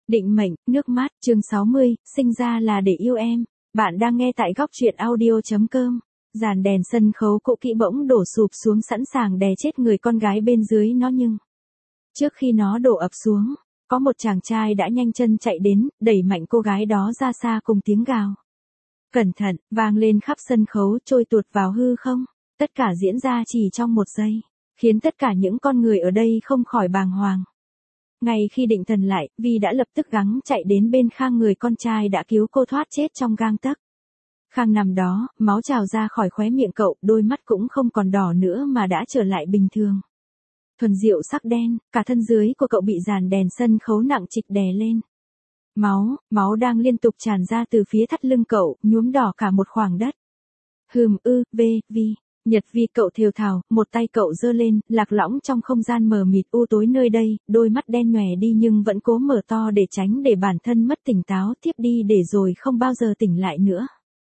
Định mệnh, nước mắt, chương 60, sinh ra là để yêu em. Bạn đang nghe tại góc truyện audio.com. Dàn đèn sân khấu cũ kỹ bỗng đổ sụp xuống sẵn sàng đè chết người con gái bên dưới nó, nhưng trước khi nó đổ ập xuống, có một chàng trai đã nhanh chân chạy đến, đẩy mạnh cô gái đó ra xa cùng tiếng gào. Cẩn thận, vang lên khắp sân khấu, trôi tuột vào hư không. Tất cả diễn ra chỉ trong một giây, khiến tất cả những con người ở đây không khỏi bàng hoàng. Ngay khi định thần lại, Vi đã lập tức gắng chạy đến bên Khang, người con trai đã cứu cô thoát chết trong gang tấc. Khang nằm đó, máu trào ra khỏi khóe miệng cậu, đôi mắt cũng không còn đỏ nữa mà đã trở lại bình thường. Thuần diệu sắc đen, cả thân dưới của cậu bị dàn đèn sân khấu nặng trịch đè lên. Máu đang liên tục tràn ra từ phía thắt lưng cậu, nhuốm đỏ cả một khoảng đất. Vi. Nhật Vi, cậu thều thào, một tay cậu giơ lên, lạc lõng trong không gian mờ mịt u tối nơi đây, đôi mắt đen nhòe đi nhưng vẫn cố mở to để tránh để bản thân mất tỉnh táo tiếp đi để rồi không bao giờ tỉnh lại nữa.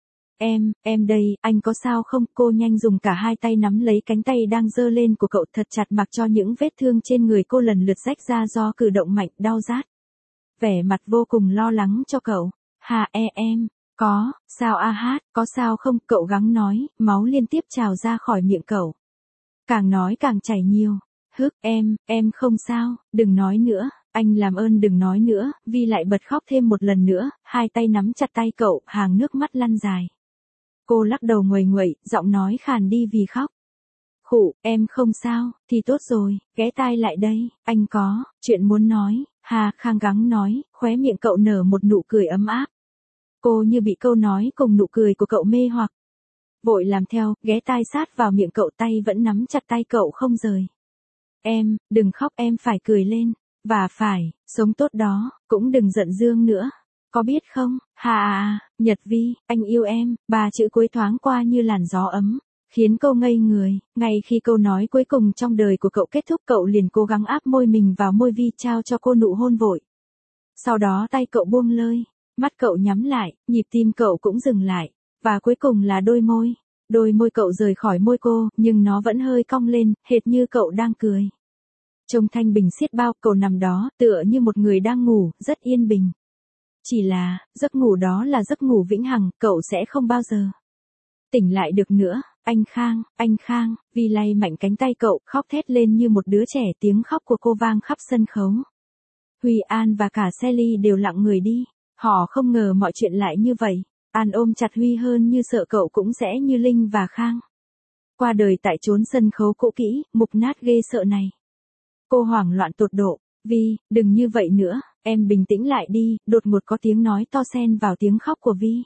Em đây, anh có sao không? Cô nhanh dùng cả hai tay nắm lấy cánh tay đang giơ lên của cậu thật chặt, mặc cho những vết thương trên người cô lần lượt rách ra do cử động mạnh, đau rát. Vẻ mặt vô cùng lo lắng cho cậu. Em. Có, sao hát, có sao không? Cậu gắng nói, máu liên tiếp trào ra khỏi miệng cậu. Càng nói càng chảy nhiều. Em không sao, đừng nói nữa, anh làm ơn đừng nói nữa. Vi lại bật khóc thêm một lần nữa, hai tay nắm chặt tay cậu, hàng nước mắt lăn dài. Cô lắc đầu nguậy, giọng nói khàn đi vì khóc. Khụ, em không sao, thì tốt rồi, ghé tai lại đây, anh có chuyện muốn nói. Khang gắng nói, khóe miệng cậu nở một nụ cười ấm áp. Cô như bị câu nói cùng nụ cười của cậu mê hoặc. Vội làm theo, ghé tai sát vào miệng cậu, tay vẫn nắm chặt tay cậu không rời. Em, đừng khóc, em phải cười lên. Và phải, sống tốt đó, cũng đừng giận dương nữa. Có biết không? Nhật Vi, anh yêu em, ba chữ cuối thoáng qua như làn gió ấm, khiến cô ngây người. Ngay khi câu nói cuối cùng trong đời của cậu kết thúc, cậu liền cố gắng áp môi mình vào môi Vi, trao cho cô nụ hôn vội. Sau đó tay cậu buông lơi. Mắt cậu nhắm lại, nhịp tim cậu cũng dừng lại, và cuối cùng là đôi môi. Đôi môi cậu rời khỏi môi cô, nhưng nó vẫn hơi cong lên, hệt như cậu đang cười. Trông thanh bình xiết bao, cậu nằm đó, tựa như một người đang ngủ, rất yên bình. Chỉ là, giấc ngủ đó là giấc ngủ vĩnh hằng, cậu sẽ không bao giờ tỉnh lại được nữa. Anh Khang, Vi lay mạnh cánh tay cậu, khóc thét lên như một đứa trẻ, tiếng khóc của cô vang khắp sân khấu. Huy, An và cả Sally đều lặng người đi. Họ không ngờ mọi chuyện lại như vậy. An ôm chặt Huy hơn như sợ cậu cũng sẽ như Linh và Khang qua đời tại chốn sân khấu cũ kỹ, mục nát ghê sợ này. Cô hoảng loạn tột độ. Vi, đừng như vậy nữa, em bình tĩnh lại đi. Đột ngột có tiếng nói to xen vào tiếng khóc của Vi.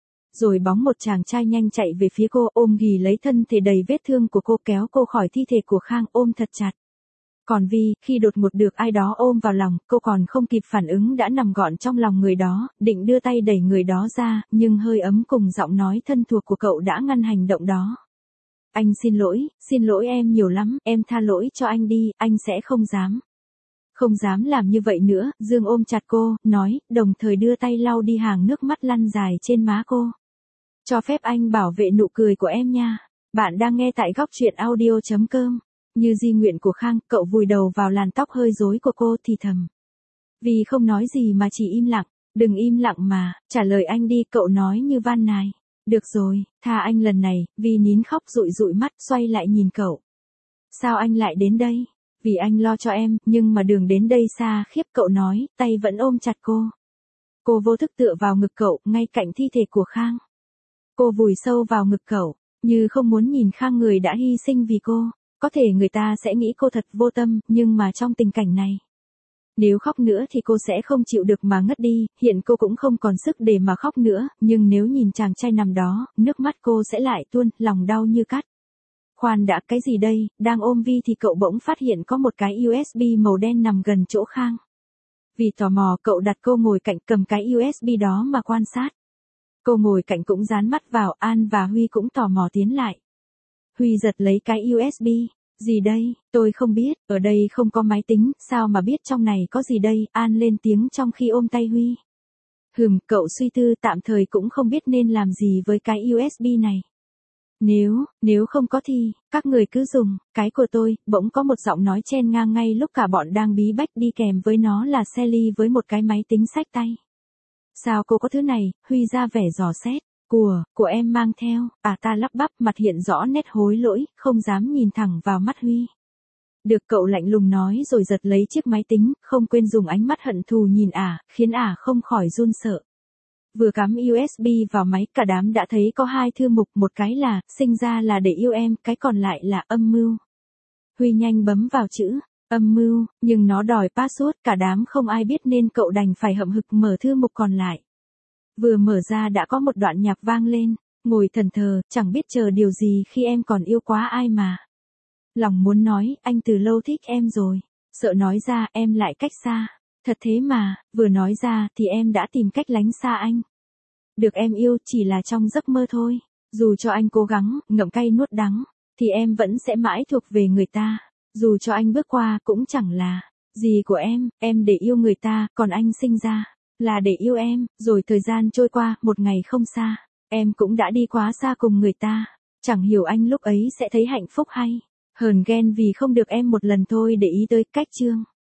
Rồi bóng một chàng trai nhanh chạy về phía cô, ôm ghì lấy thân thể đầy vết thương của cô, kéo cô khỏi thi thể của Khang, ôm thật chặt. Còn Vi, khi đột ngột được ai đó ôm vào lòng, cô còn không kịp phản ứng đã nằm gọn trong lòng người đó, định đưa tay đẩy người đó ra, nhưng hơi ấm cùng giọng nói thân thuộc của cậu đã ngăn hành động đó. Anh xin lỗi em nhiều lắm, em tha lỗi cho anh đi, anh sẽ không dám làm như vậy nữa. Dương ôm chặt cô, nói, đồng thời đưa tay lau đi hàng nước mắt lăn dài trên má cô. Cho phép anh bảo vệ nụ cười của em nha. Bạn đang nghe tại góc truyện audio.com. Như di nguyện của Khang, cậu vùi đầu vào làn tóc hơi rối của cô, thì thầm. Vì không nói gì mà chỉ im lặng. Đừng im lặng mà, trả lời anh đi, cậu nói như van nài. Được rồi, tha anh lần này. Vi nín khóc dụi mắt, xoay lại nhìn cậu. Sao anh lại đến đây? Vì anh lo cho em, nhưng mà đường đến đây xa khiếp, cậu nói, tay vẫn ôm chặt cô. Cô vô thức tựa vào ngực cậu, ngay cạnh thi thể của Khang. Cô vùi sâu vào ngực cậu, như không muốn nhìn Khang, người đã hy sinh vì cô. Có thể người ta sẽ nghĩ cô thật vô tâm, nhưng mà trong tình cảnh này, nếu khóc nữa thì cô sẽ không chịu được mà ngất đi. Hiện cô cũng không còn sức để mà khóc nữa, nhưng nếu nhìn chàng trai nằm đó, nước mắt cô sẽ lại tuôn, lòng đau như cắt. Khoan đã, cái gì đây? Đang ôm Vi thì cậu bỗng phát hiện có một cái USB màu đen nằm gần chỗ Khang. Vì tò mò, cậu đặt cô ngồi cạnh, cầm cái USB đó mà quan sát. Cô ngồi cạnh cũng dán mắt vào. An và Huy cũng tò mò tiến lại. Huy giật lấy cái USB. Gì đây? Tôi không biết, ở đây không có máy tính, sao mà biết trong này có gì đây? An lên tiếng trong khi ôm tay Huy. Cậu suy tư, tạm thời cũng không biết nên làm gì với cái USB này. Nếu không có thì, các người cứ dùng, cái của tôi, bỗng có một giọng nói chen ngang ngay lúc cả bọn đang bí bách đi kèm với nó là Sally với một cái máy tính xách tay. Sao cô có thứ này, Huy ra vẻ dò xét. Của em mang theo, ta lắp bắp mặt hiện rõ nét hối lỗi, không dám nhìn thẳng vào mắt Huy. Được cậu lạnh lùng nói rồi giật lấy chiếc máy tính, không quên dùng ánh mắt hận thù nhìn khiến không khỏi run sợ. Vừa cắm USB vào máy, cả đám đã thấy có 2 thư mục, một cái là, sinh ra là để yêu em, cái còn lại là âm mưu. Huy nhanh bấm vào chữ, âm mưu, nhưng nó đòi password, cả đám không ai biết nên cậu đành phải hậm hực mở thư mục còn lại. Vừa mở ra đã có một đoạn nhạc vang lên, ngồi thẫn thờ, chẳng biết chờ điều gì khi em còn yêu quá ai mà. Lòng muốn nói, anh từ lâu thích em rồi, sợ nói ra em lại cách xa. Thật thế mà, vừa nói ra thì em đã tìm cách lánh xa anh. Được em yêu chỉ là trong giấc mơ thôi, dù cho anh cố gắng, ngậm cay nuốt đắng, thì em vẫn sẽ mãi thuộc về người ta. Dù cho anh bước qua cũng chẳng là gì của em để yêu người ta, còn anh sinh ra là để yêu em, rồi thời gian trôi qua, một ngày không xa, em cũng đã đi quá xa cùng người ta. Chẳng hiểu anh lúc ấy sẽ thấy hạnh phúc hay hờn ghen vì không được em một lần thôi để ý tới cách chương.